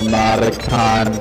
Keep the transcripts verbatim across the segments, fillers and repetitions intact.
Markan.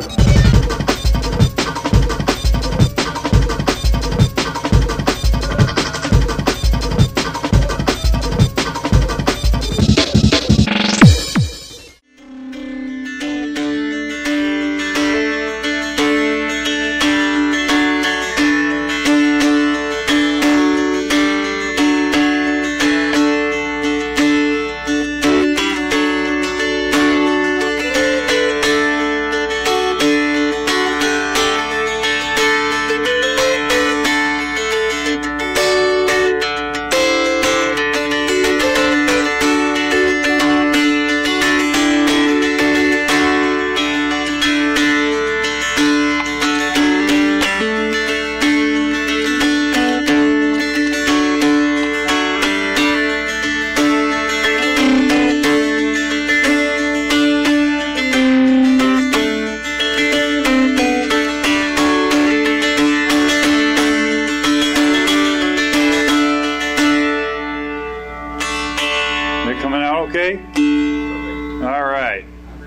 Okay? All right.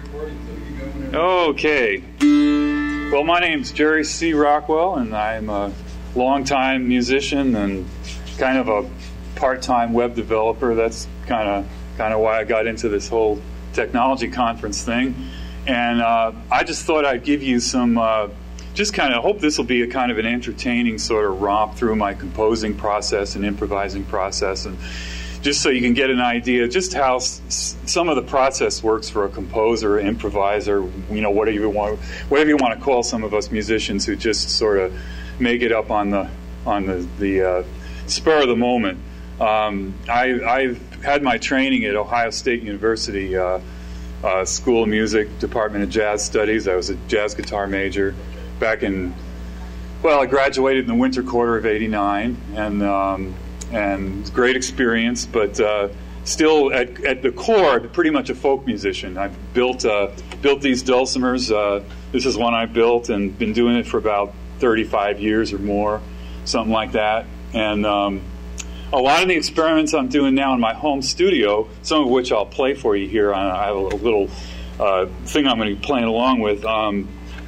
Okay. Well, my name's Jerry C. Rockwell, and I'm a longtime musician and kind of a part-time web developer. That's kind of kind of why I got into this whole technology conference thing. And uh, I just thought I'd give you some, uh, just kind of hope this will be a kind of an entertaining sort of romp through my composing process and improvising process, and just so you can get an idea just how s some of the process works for a composer, improviser, you know, whatever you want, whatever you want to call some of us musicians who just sort of make it up on the on the the uh, spur of the moment. Um, I, I've had my training at Ohio State University uh, uh, School of Music, Department of Jazz Studies. I was a jazz guitar major back in, well, I graduated in the winter quarter of eighty-nine, and um, and great experience, but uh, still at, at the core, pretty much a folk musician. I've built uh, built these dulcimers. Uh, this is one I built and been doing it for about thirty-five years or more, something like that. And um, a lot of the experiments I'm doing now in my home studio, some of which I'll play for you here. I have a little uh, thing I'm going to be playing along with. Um,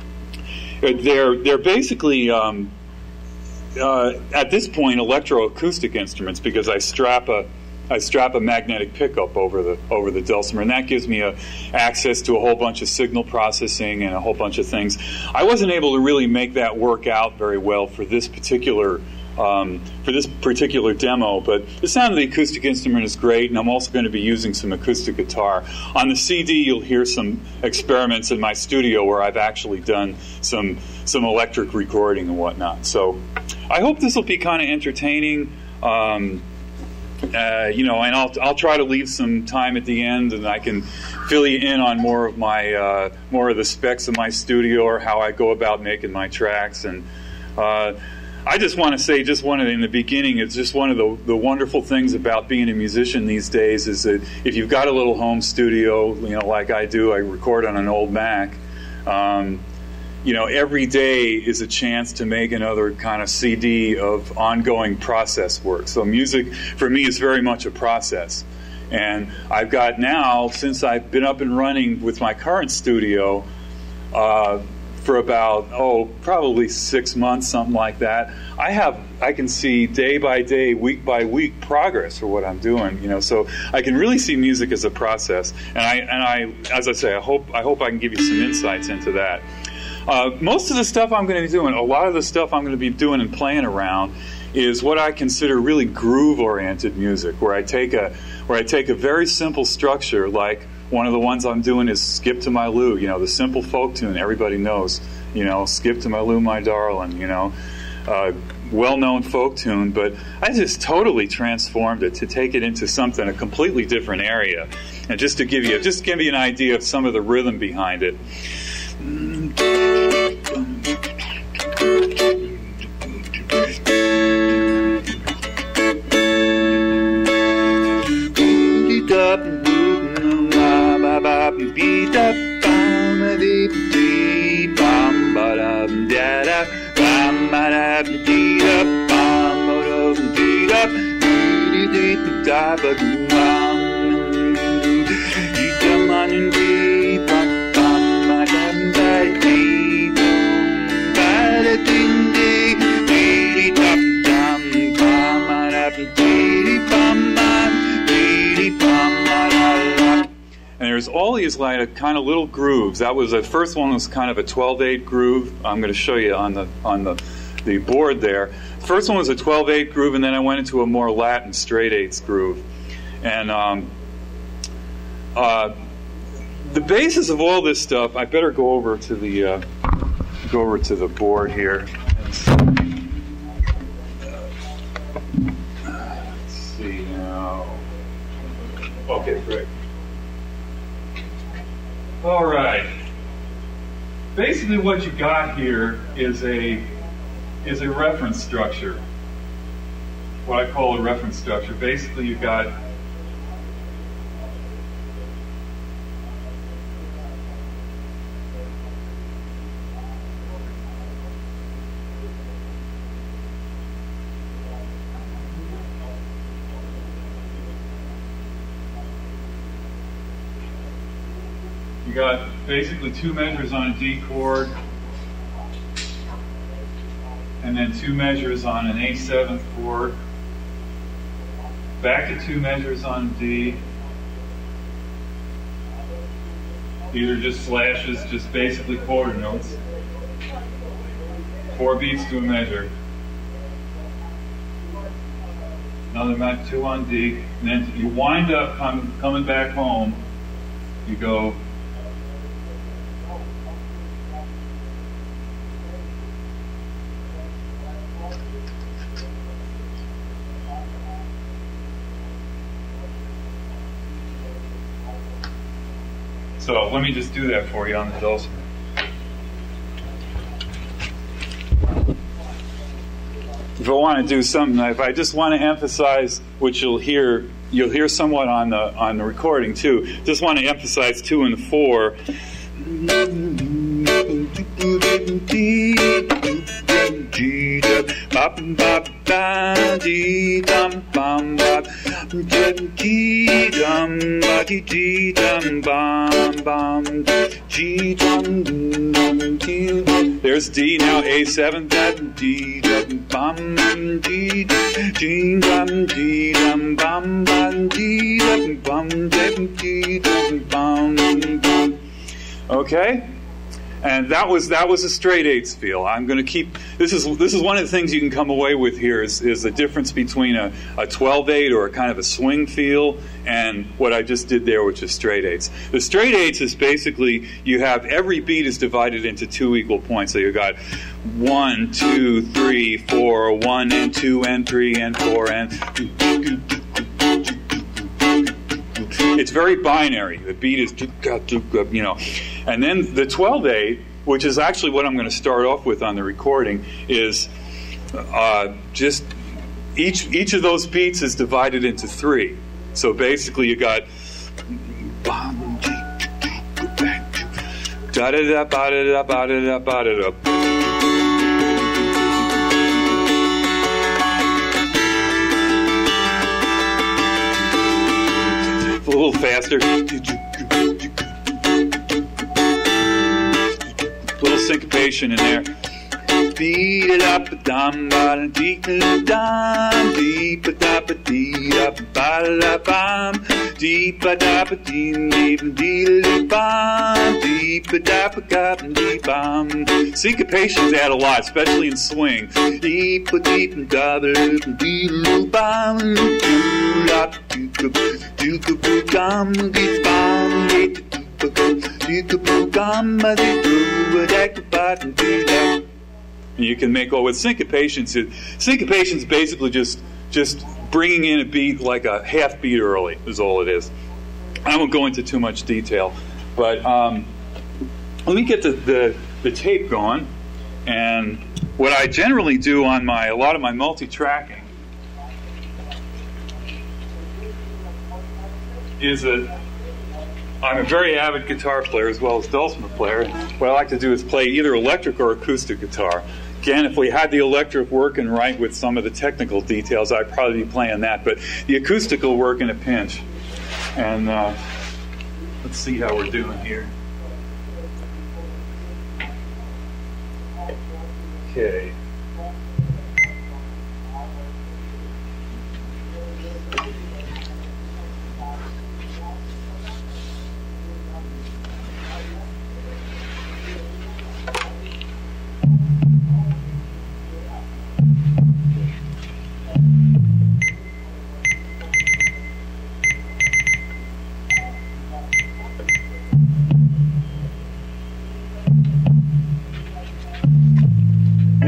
they're they're basically um, uh, at this point electroacoustic instruments, because I strap a I strap a magnetic pickup over the over the dulcimer, and that gives me a, access to a whole bunch of signal processing and a whole bunch of things. I wasn't able to really make that work out very well for this particular um, for this particular demo, but the sound of the acoustic instrument is great, and I'm also going to be using some acoustic guitar. On the C D, you'll hear some experiments in my studio where I've actually done some some electric recording and whatnot. So I hope this will be kind of entertaining. Um, Uh, you know, and I'll I'll try to leave some time at the end, and I can fill you in on more of my uh, more of the specs of my studio, or how I go about making my tracks. And uh, I just want to say, just one of, in the beginning, it's just one of the the wonderful things about being a musician these days is that if you've got a little home studio, you know, like I do, I record on an old Mac. Um, You know, every day is a chance to make another kind of C D of ongoing process work. So music, for me, is very much a process. And I've got now, since I've been up and running with my current studio uh, for about, oh, probably six months, something like that, I have, I can see day by day, week by week progress for what I'm doing, you know, so I can really see music as a process. And I, and I, as I say, I hope, I hope I can give you some insights into that. Uh, most of the stuff I'm going to be doing, a lot of the stuff I'm going to be doing and playing around, is what I consider really groove-oriented music, where I take a where I take a very simple structure, like one of the ones I'm doing is "Skip to My Lou," you know, the simple folk tune everybody knows, you know, "Skip to my Lou, my darling," you know, uh, well-known folk tune. But I just totally transformed it to take it into something a completely different area, and just to give you just give you an idea of some of the rhythm behind it. all these like kind of little grooves. That was the first one was kind of a twelve eight groove. I'm going to show you on the on the the board there. The first one was a twelve eight groove, and then I went into a more Latin straight eighths groove. And um, uh, the basis of all this stuff, I better go over to the uh, go over to the board here. Let's see now. Okay, great. All right. Basically, what you got here is a is a reference structure. What I call a reference structure. Basically, you got you got basically two measures on a D chord, and then two measures on an A seventh chord, back to two measures on D. These are just slashes, just basically quarter notes. Four beats to a measure. Another mat, two on D, and then you wind up com coming back home. You go. So let me just do that for you on the dulcimer. If I want to do something, if I just want to emphasize, which you'll hear, you'll hear somewhat on the on the recording too. Just want to emphasize two and four. G bop bop da dee dum bum bop G dum ba dee dee dum bum bum G dum dum dee. There's D now. A seven that D dum bum D G dum D dum bum bum D dum bum D dum bum bum. Okay. And that was that was a straight eighths feel. I'm going to keep this is this is one of the things you can come away with here is is the difference between a, a twelve eight or a kind of a swing feel and what I just did there, which is straight eighths. The straight eighths is basically you have every beat is divided into two equal points. So you got one, two, three, four, one and two and three and four and. It's very binary. The beat is, you know. And then the twelve eight, which is actually what I'm going to start off with on the recording, is uh, just each each of those beats is divided into three. So basically you got da da da ba da da ba da da ba da da. A little faster. Little syncopation in there. Beat it up, dum ba dee dum, dee ba da ba dee da ba da bum, dee ba da ba dee dee dee bum, dee ba da ba ga dee bum. Syncopations add a lot, especially in swing. Dee ba dee da ba dee bum, doo la doo doo doo gum dee bum dee doo doo gum dee doo da ba dee da. You can make all with syncopations. Syncopations basically just just bringing in a beat like a half beat early is all it is. I won't go into too much detail, but um, let me get the, the the tape going. And what I generally do on my a lot of my multi-tracking is that I'm a very avid guitar player as well as dulcimer player. What I like to do is play either electric or acoustic guitar. Again, if we had the electric working right with some of the technical details, I'd probably be playing that. But the acoustic will work in a pinch. And uh, let's see how we're doing here. Okay.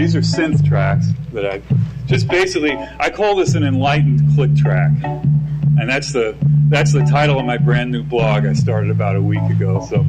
these are synth tracks that I just basically, I call this an enlightened click track. And that's the that's the title of my brand new blog I started about a week ago. So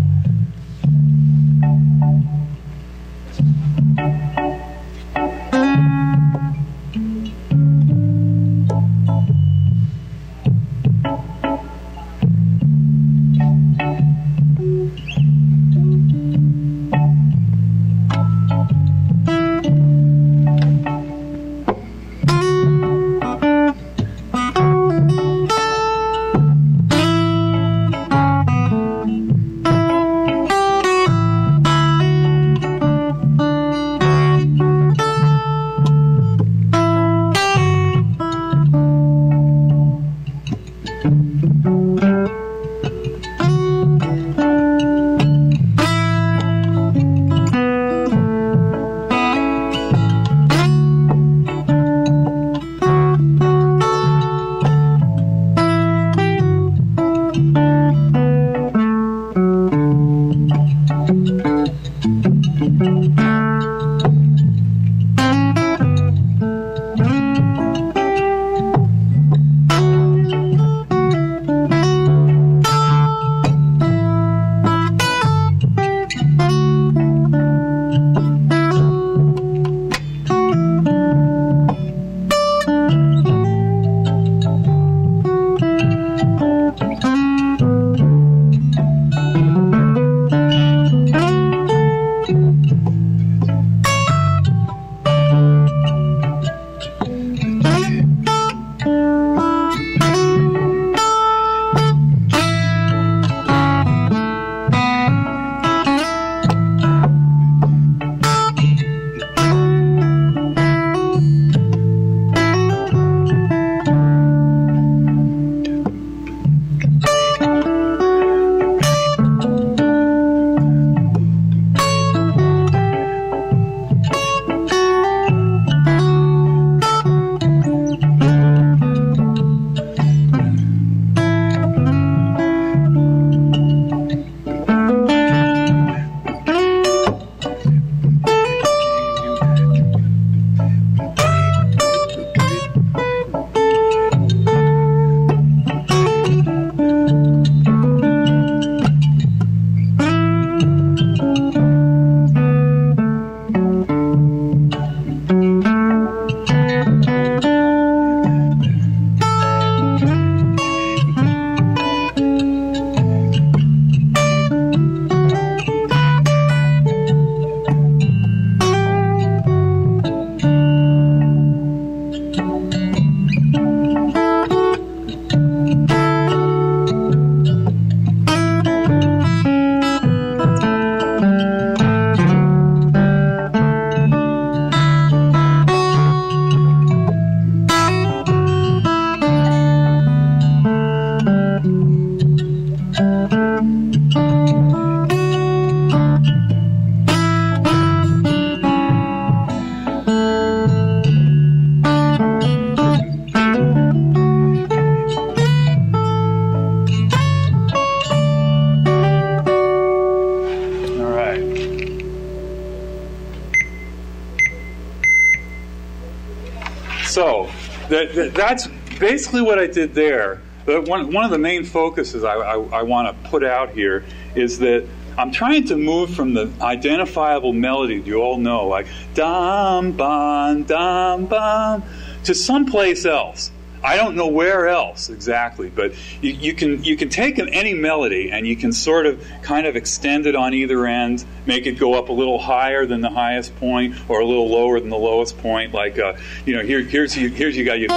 So that, that, that's basically what I did there. But one, one of the main focuses I, I, I want to put out here is that I'm trying to move from the identifiable melody you all know, like dam, bam, dam, bam, to someplace else. I don't know where else exactly, but you, you can you can take any melody and you can sort of kind of extend it on either end, make it go up a little higher than the highest point or a little lower than the lowest point. Like uh, you know, here here's you here's you got you.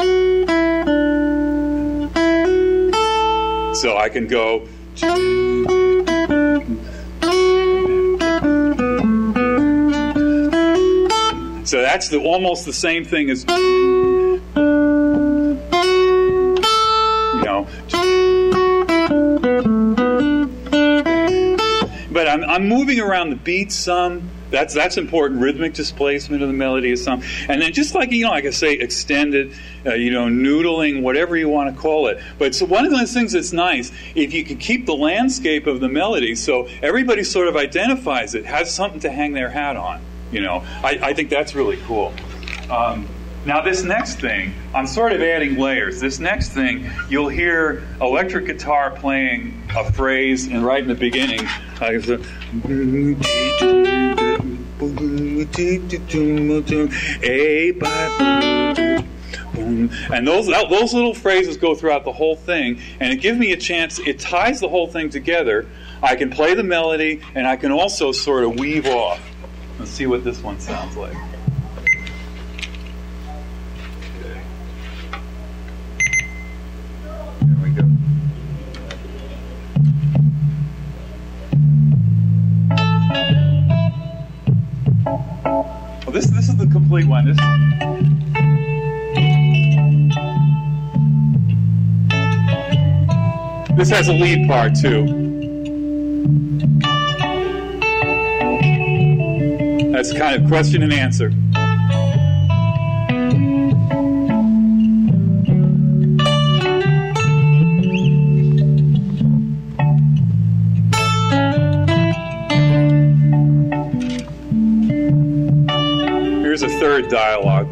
So I can go. So that's the almost the same thing as. But I'm, I'm moving around the beats some. That's that's important. Rhythmic displacement of the melody is some. And then just like, you know, like I say, extended, uh, you know, noodling, whatever you want to call it. But so one of those things that's nice, if you can keep the landscape of the melody so everybody sort of identifies it, has something to hang their hat on. You know, I, I think that's really cool. Um, now this next thing, I'm sort of adding layers. This next thing, you'll hear electric guitar playing a phrase, and right in the beginning, like it's a, and those those little phrases go throughout the whole thing, and it gives me a chance. It ties the whole thing together. I can play the melody, and I can also sort of weave off. Let's see what this one sounds like. There we go. Well, this this is the complete one. This. This has a lead part too. That's kind of question and answer. Here's a third dialogue.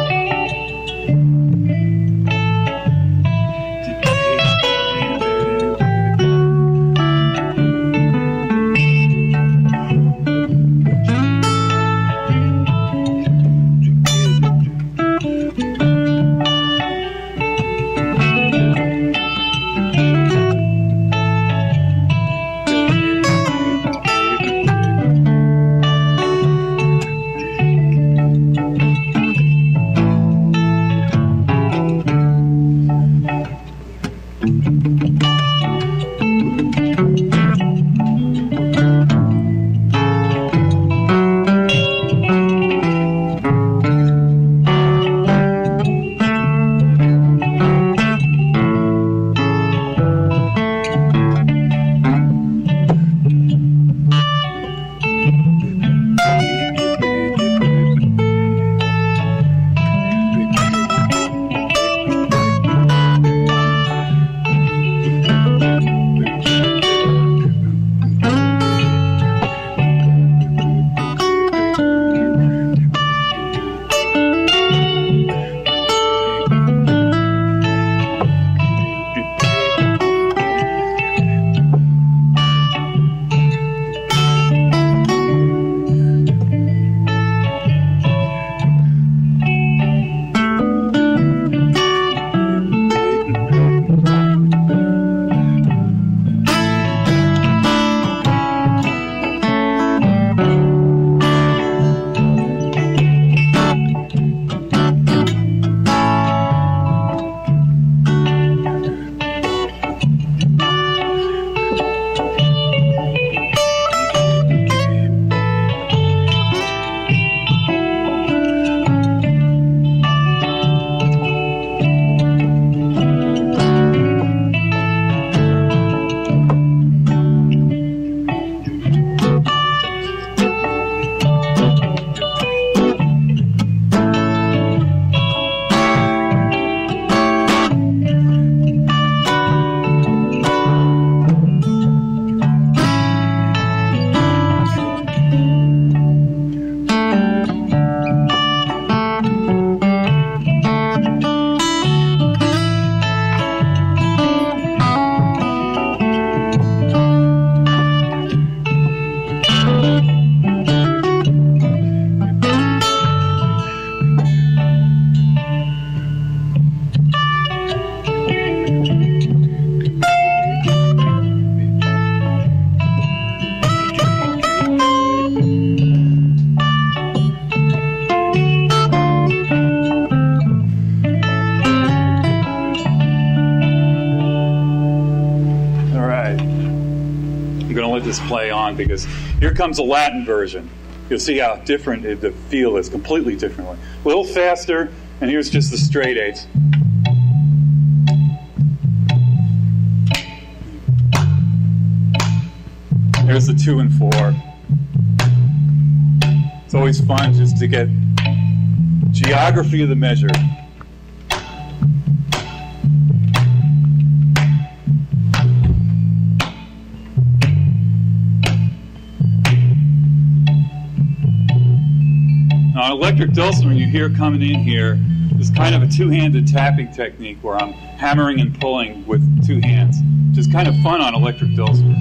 This play on, because here comes a Latin version. You'll see how different it, the feel is, completely differently. A little faster, and here's just the straight eights. Here's the two and four. It's always fun just to get geography of the measure. Now, electric dulcimer, you hear coming in here, is kind of a two-handed tapping technique where I'm hammering and pulling with two hands, which is kind of fun on electric dulcimer.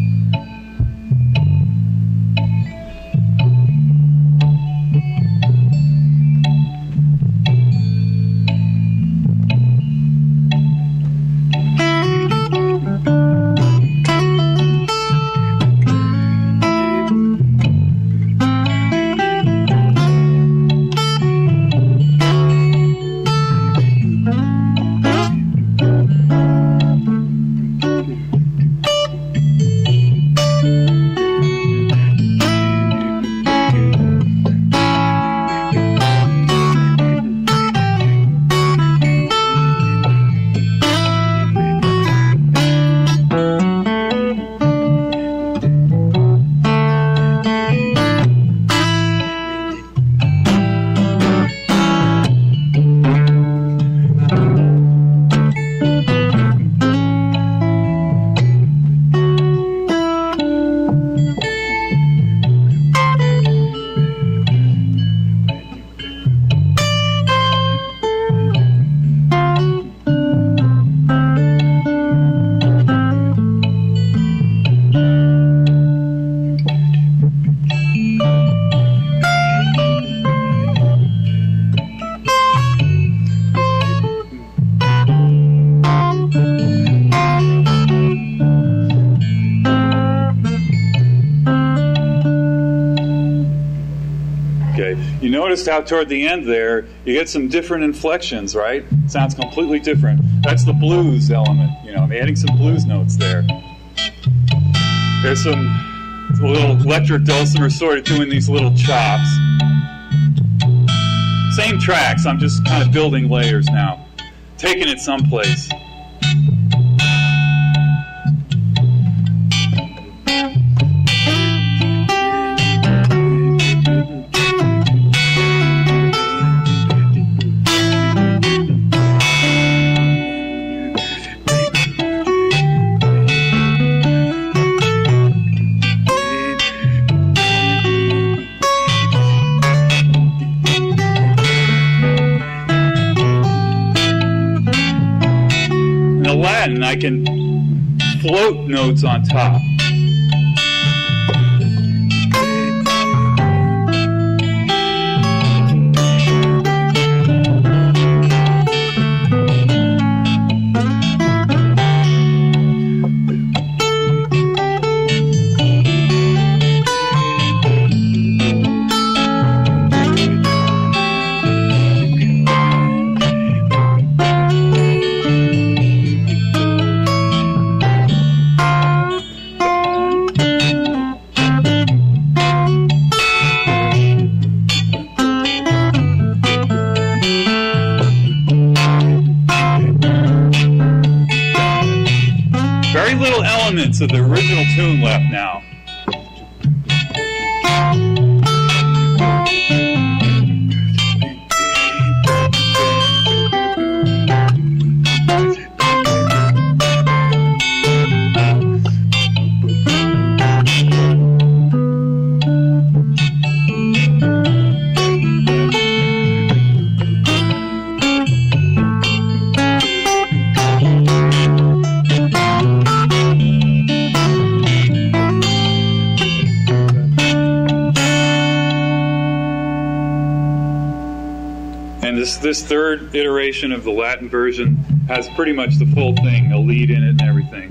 You noticed how toward the end there, you get some different inflections, right? Sounds completely different. That's the blues element, you know, I'm adding some blues notes there. There's some little electric dulcimer sort of doing these little chops. Same tracks, I'm just kind of building layers now, taking it someplace. Latin, I can float notes on top. Very little elements of the original tune left now. And this, this third iteration of the Latin version has pretty much the full thing, a lead in it and everything.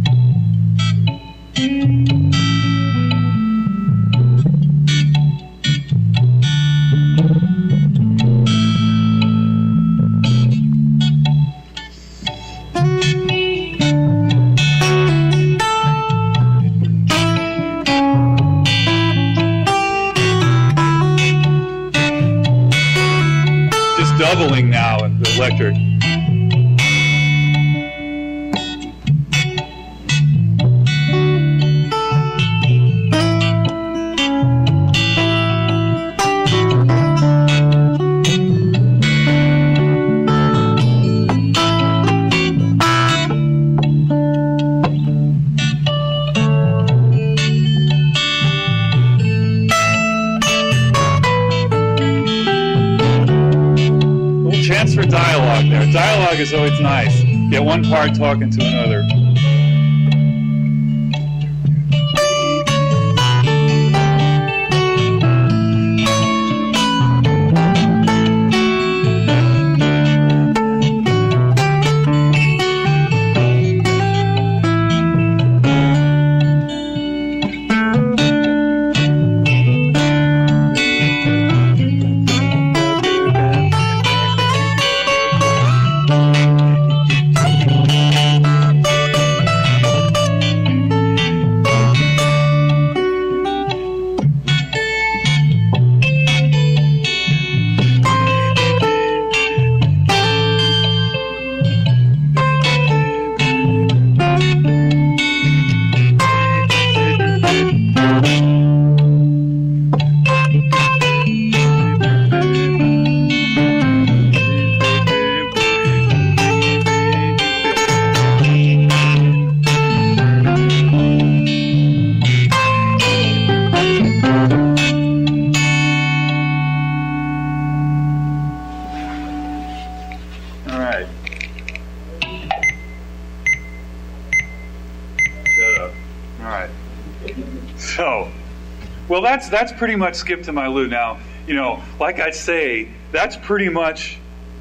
Doubling now in the electric. chance for dialogue there. Dialogue is always nice. Get one part talking to another. Well, that's that's pretty much Skip to My Lou. Now, you know, like I say, that's pretty much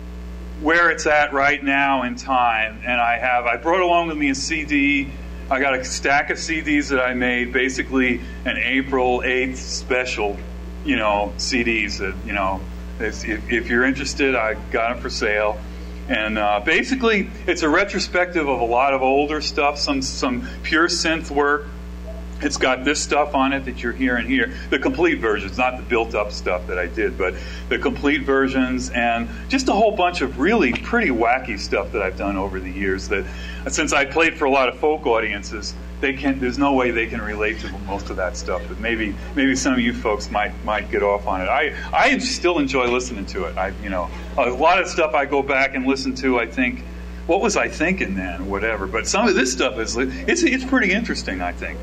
where it's at right now in time. And I have, I brought along with me a C D. I got a stack of C Ds that I made, basically an April eighth special, you know, C Ds that, you know, if, if you're interested, I got them for sale. And uh, basically, it's a retrospective of a lot of older stuff, some some pure synth work. It's got this stuff on it that you're hearing here, the complete versions, not the built-up stuff that I did, but the complete versions, and just a whole bunch of really pretty wacky stuff that I've done over the years that, since I played for a lot of folk audiences, they can there's no way they can relate to most of that stuff, but maybe maybe some of you folks might might get off on it. I, I still enjoy listening to it. I you know a lot of stuff I go back and listen to, I think, what was I thinking then, whatever, but some of this stuff is, it's it's pretty interesting, I think.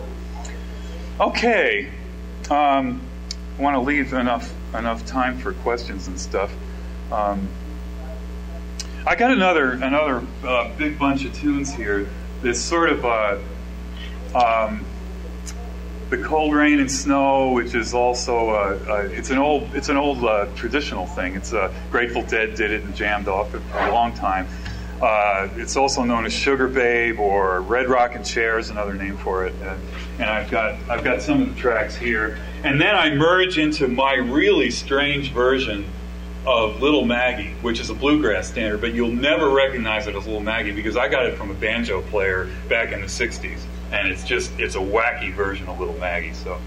Okay, um, I want to leave enough enough time for questions and stuff. Um, I got another another uh, big bunch of tunes here. This sort of uh, um, the Cold Rain and Snow, which is also uh, uh, it's an old it's an old uh, traditional thing. It's uh, Grateful Dead did it and jammed off it for a long time. Uh, it's also known as Sugar Babe or Red Rockin' Chair is another name for it. Uh, and I've got I've got some of the tracks here. And then I merge into my really strange version of Little Maggie, which is a bluegrass standard, but you'll never recognize it as Little Maggie because I got it from a banjo player back in the sixties. And it's just, it's a wacky version of Little Maggie. So,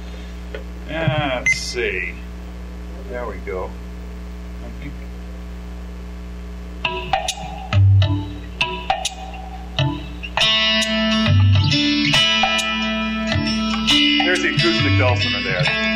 yeah, let's see. There we go. I think. There's the acoustic dulcimer there.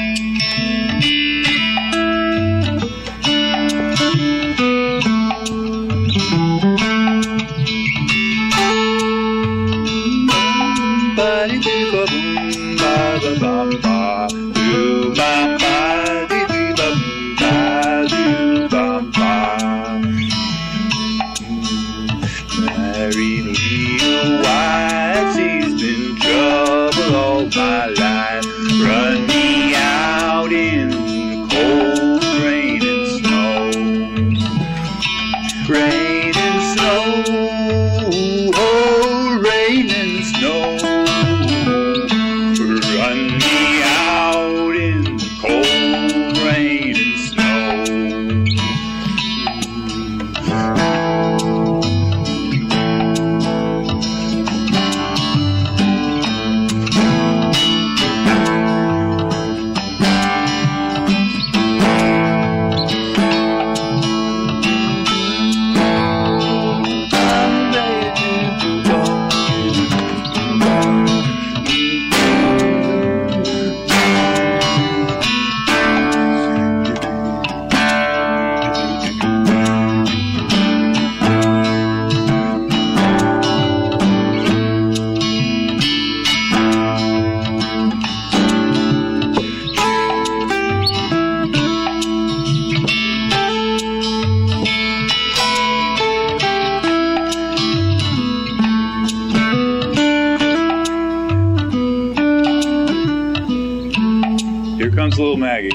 My life, run me out in cold rain and snow, rain and snow, oh, rain and snow, run me out Here comes little Maggie.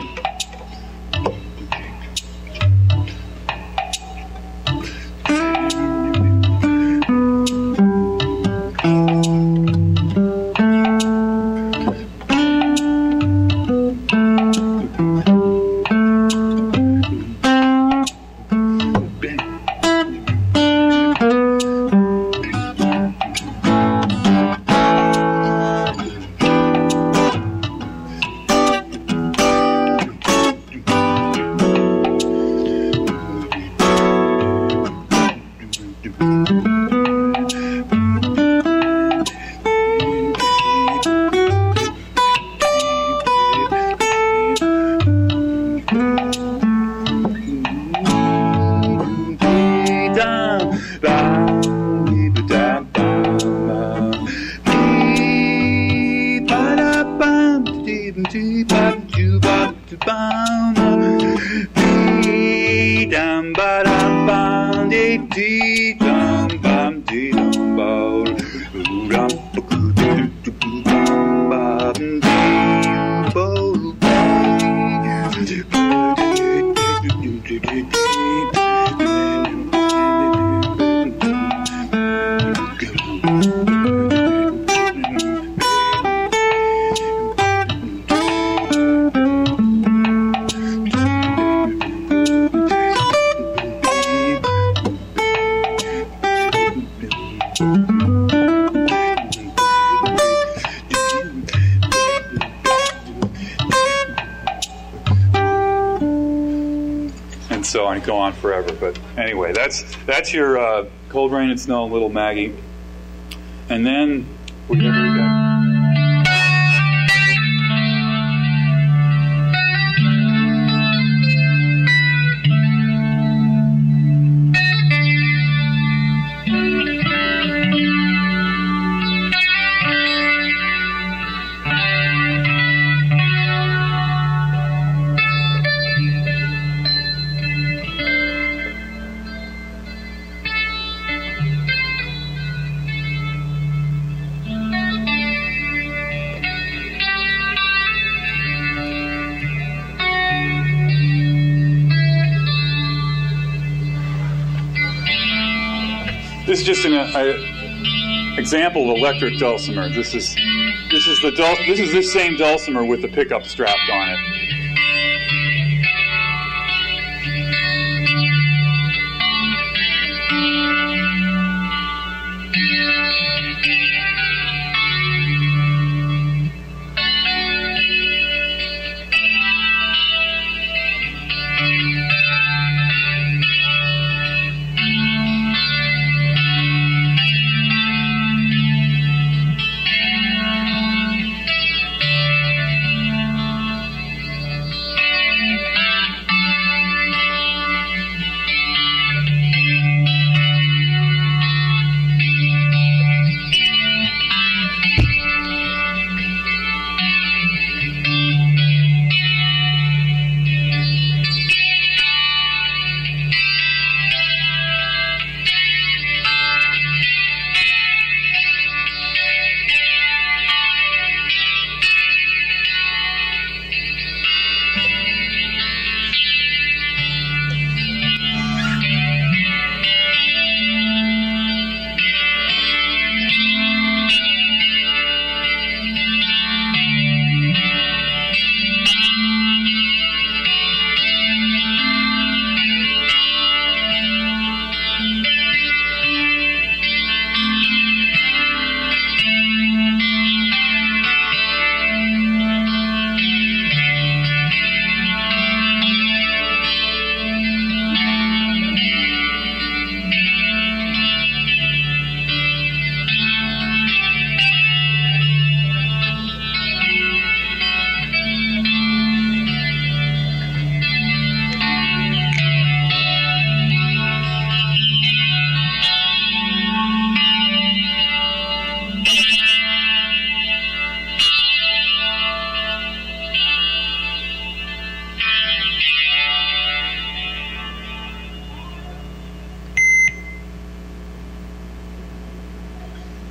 So I go on forever, but anyway, that's that's your uh, Cold Rain and Snow, Little Maggie, and then we're gonna read that. This is just an a, example of electric dulcimer. This is this is the dul this is this same dulcimer with the pickup strapped on it.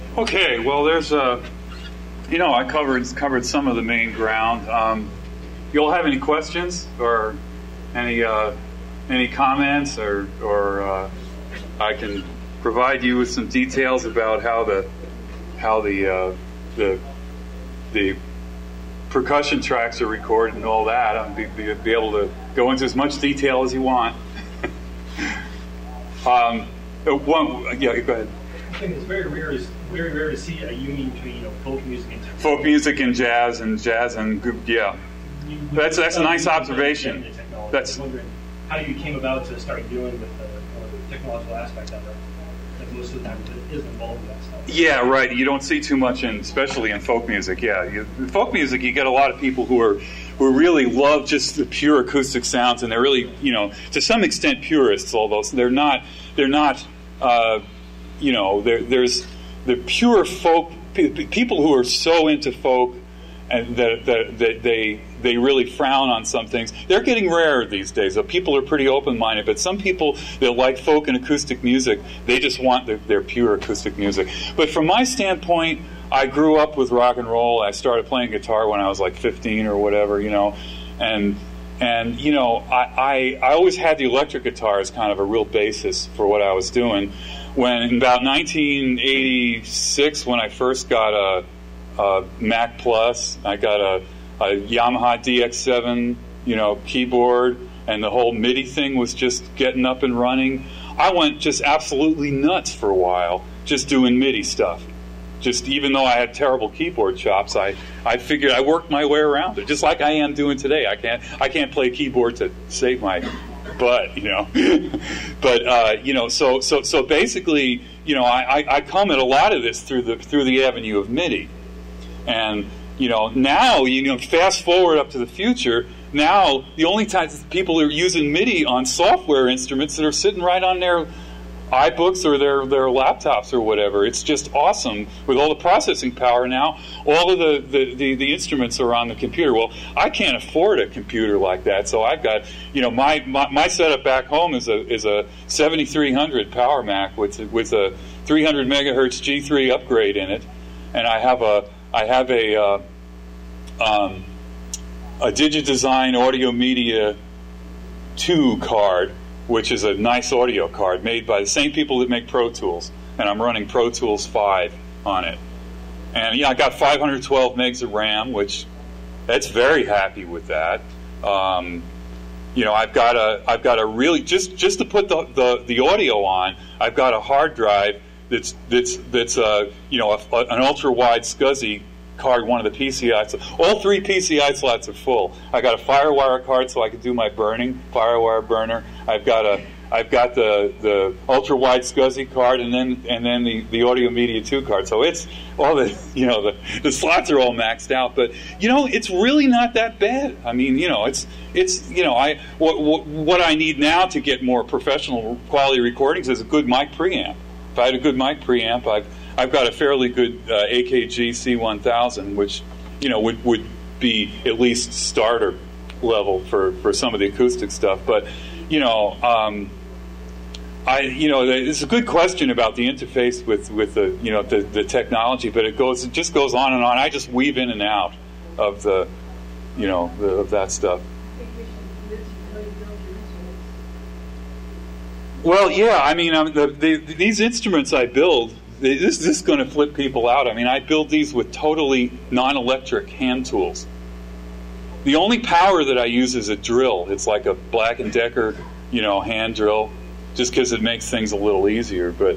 Okay, well, there's a, you know, I covered covered some of the main ground. Um, you all have any questions or any uh, any comments, or or uh, I can provide you with some details about how the how the uh, the the percussion tracks are recorded and all that. I'll be, be, be able to go into as much detail as you want. um, one, yeah, go ahead. I think it's very rare, it's very rare to see a union between, you know, folk music and folk music and jazz and jazz and yeah. You, That's that's a nice observation. That's wondering how you came about to start dealing with the, the technological aspect of it. That most of the time it is involved in that stuff. Yeah, right. You don't see too much in, especially in folk music. Yeah, you, in folk music, you get a lot of people who are who really love just the pure acoustic sounds, and they're really, you know, to some extent purists. Although they're not, they're not, uh, you know, there's the pure folk people who are so into folk and that, that, that they they really frown on some things. They're getting rarer these days. So people are pretty open-minded, but some people that like folk and acoustic music, they just want the, their pure acoustic music. But from my standpoint, I grew up with rock and roll. I started playing guitar when I was like fifteen or whatever, you know, and and you know, I, I, I always had the electric guitar as kind of a real basis for what I was doing. When in about nineteen eighty-six, when I first got a Uh, Mac Plus, I got a, a Yamaha D X seven, you know, keyboard, and the whole MIDI thing was just getting up and running. I went just absolutely nuts for a while, just doing MIDI stuff. Just even though I had terrible keyboard chops, I, I figured I worked my way around it, just like I am doing today. I can't I can't play keyboard to save my butt, you know. But uh, you know, so so so basically, you know, I, I, I come at a lot of this through the through the avenue of MIDI. And, you know, now, you know, fast forward up to the future, now the only times people are using MIDI on software instruments that are sitting right on their iBooks or their, their laptops or whatever. It's just awesome. With all the processing power now, all of the, the, the, the instruments are on the computer. Well, I can't afford a computer like that, so I've got, you know, my, my, my setup back home is a is a seventy-three hundred Power Mac with, with a three hundred megahertz G three upgrade in it, and I have a I have a uh, um, a DigiDesign Audio Media two card, which is a nice audio card made by the same people that make Pro Tools, and I'm running Pro Tools five on it. And yeah, I got five hundred twelve megs of RAM, which that's very happy with that. Um, you know, I've got a I've got a really just just to put the the, the audio on. I've got a hard drive. That's that's that's uh you know a, an ultra wide SCSI card, one of the P C I. All three P C I slots are full. I got a FireWire card so I can do my burning FireWire burner. I've got a I've got the the ultra wide SCSI card, and then and then the, the Audio Media two card. So it's all the you know the, the slots are all maxed out. But you know it's really not that bad. I mean you know it's it's you know I what what, what I need now to get more professional quality recordings is a good mic preamp. If I had a good mic preamp, I've I've got a fairly good uh, A K G C one thousand, which you know would would be at least starter level for, for some of the acoustic stuff. But you know, um, I you know it's a good question about the interface with, with the you know the, the technology, but it goes it just goes on and on. I just weave in and out of the you know the, of that stuff. Well, yeah, I mean, um, the, the, these instruments I build, they, this, this is going to flip people out. I mean, I build these with totally non-electric hand tools. The only power that I use is a drill. It's like a Black and Decker, you know, hand drill, just because it makes things a little easier. But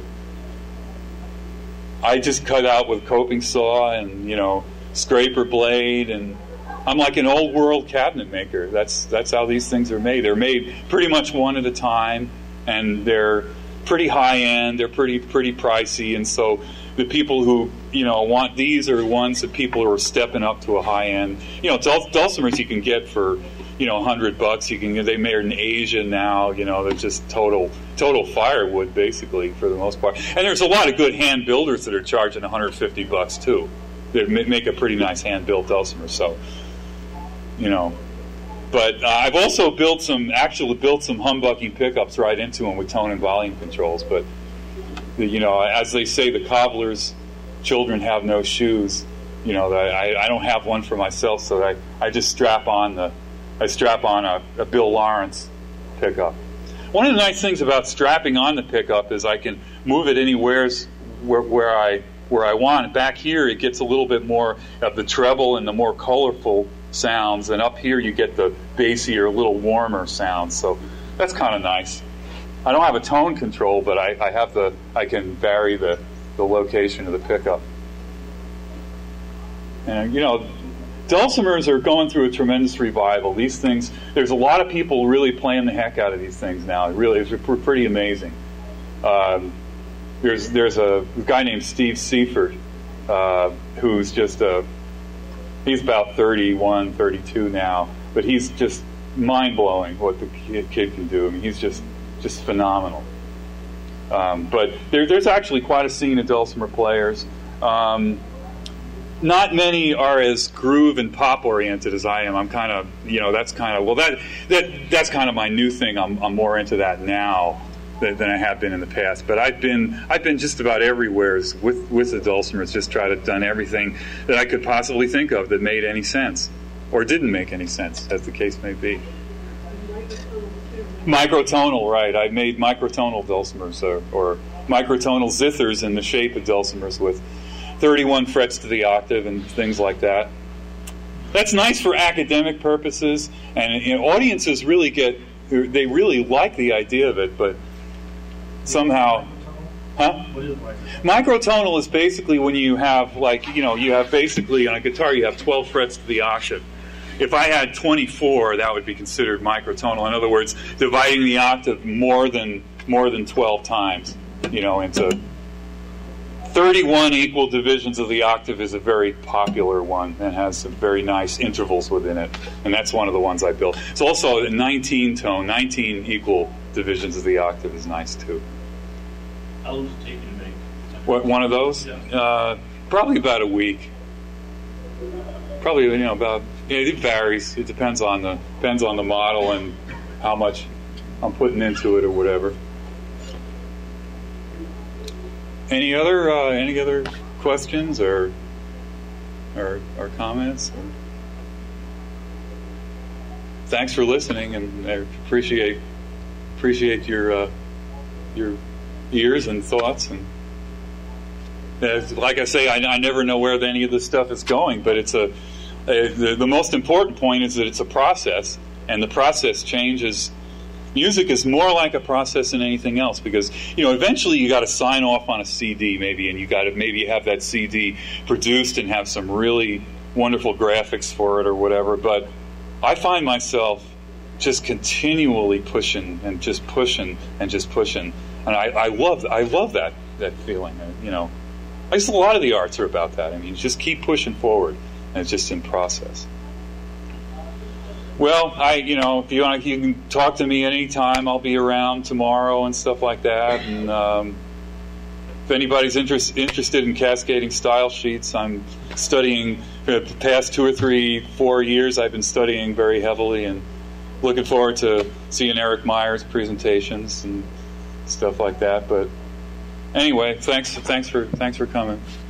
I just cut out with coping saw and, you know, scraper blade, and I'm like an old world cabinet maker. That's that's how these things are made. They're made pretty much one at a time. And they're pretty high end. They're pretty pretty pricey, and so the people who you know want these are the ones that people who are stepping up to a high end. You know, dul- dulcimers you can get for you know a hundred bucks. You can they made in Asia now. You know, they're just total total firewood basically for the most part. And there's a lot of good hand builders that are charging one hundred fifty bucks too. That make a pretty nice hand built dulcimer. So you know. But uh, I've also built some, actually built some humbucking pickups right into them with tone and volume controls. But, the, you know, as they say, the cobbler's children have no shoes. You know, I, I don't have one for myself, so I, I just strap on the, I strap on a, a Bill Lawrence pickup. One of the nice things about strapping on the pickup is I can move it anywhere where, where I where I want. Back here, it gets a little bit more of the treble and the more colorful sounds, and up here you get the bassier, a little warmer sounds. So that's kind of nice. I don't have a tone control, but I, I have the I can vary the, the location of the pickup. And you know, dulcimers are going through a tremendous revival. These things, there's a lot of people really playing the heck out of these things now. It really is pretty amazing. Um, there's there's a guy named Steve Seifert uh, who's just a he's about thirty-one, thirty-two now, but he's just mind-blowing what the kid, kid can do. I mean, he's just just phenomenal. Um, but there, there's actually quite a scene of dulcimer players. Um, not many are as groove and pop oriented as I am. I'm kind of, you know, that's kind of well that that that's kind of my new thing. I'm I'm more into that now than, than I have been in the past. But I've been I've been just about everywhere with with the dulcimers. Just tried to done everything that I could possibly think of that made any sense or didn't make any sense, as the case may be. Microtonal, right. I made microtonal dulcimers or, or microtonal zithers in the shape of dulcimers with thirty-one frets to the octave and things like that. That's nice for academic purposes, and you know, audiences really get, they really like the idea of it, but somehow, huh? What is microtonal? Microtonal is basically when you have, like, you know, you have basically on a guitar you have twelve frets to the octave. If I had twenty-four, that would be considered microtonal. In other words, dividing the octave more than more than twelve times, you know, into thirty-one equal divisions of the octave is a very popular one and has some very nice intervals within it, and that's one of the ones I built. It's also a nineteen tone, nineteen equal divisions of the octave is nice too. How long does it take you to make? What, one of those? Yeah. Uh, probably about a week. Probably, you know, about. It varies. It depends on the depends on the model and how much I'm putting into it or whatever. Any other uh, any other questions or or, or comments? Or... Thanks for listening, and I appreciate appreciate your uh, your ears and thoughts. And uh, like I say, I, I never know where any of this stuff is going, but it's a Uh, the, the most important point is that it's a process, and the process changes. Music is more like a process than anything else because, you know, eventually you got to sign off on a C D maybe, and you got to maybe have that C D produced and have some really wonderful graphics for it or whatever. But I find myself just continually pushing and just pushing and just pushing, and I, I love I love that that feeling. You know, I just a lot of the arts are about that. I mean, just keep pushing forward. And it's just in process. Well, I, you know, if you want, you can talk to me anytime. I'll be around tomorrow and stuff like that. And um, if anybody's interest, interested in cascading style sheets, I'm studying for the past two or three, four years. I've been studying very heavily and looking forward to seeing Eric Meyer's presentations and stuff like that. But anyway, thanks, thanks for, thanks for coming.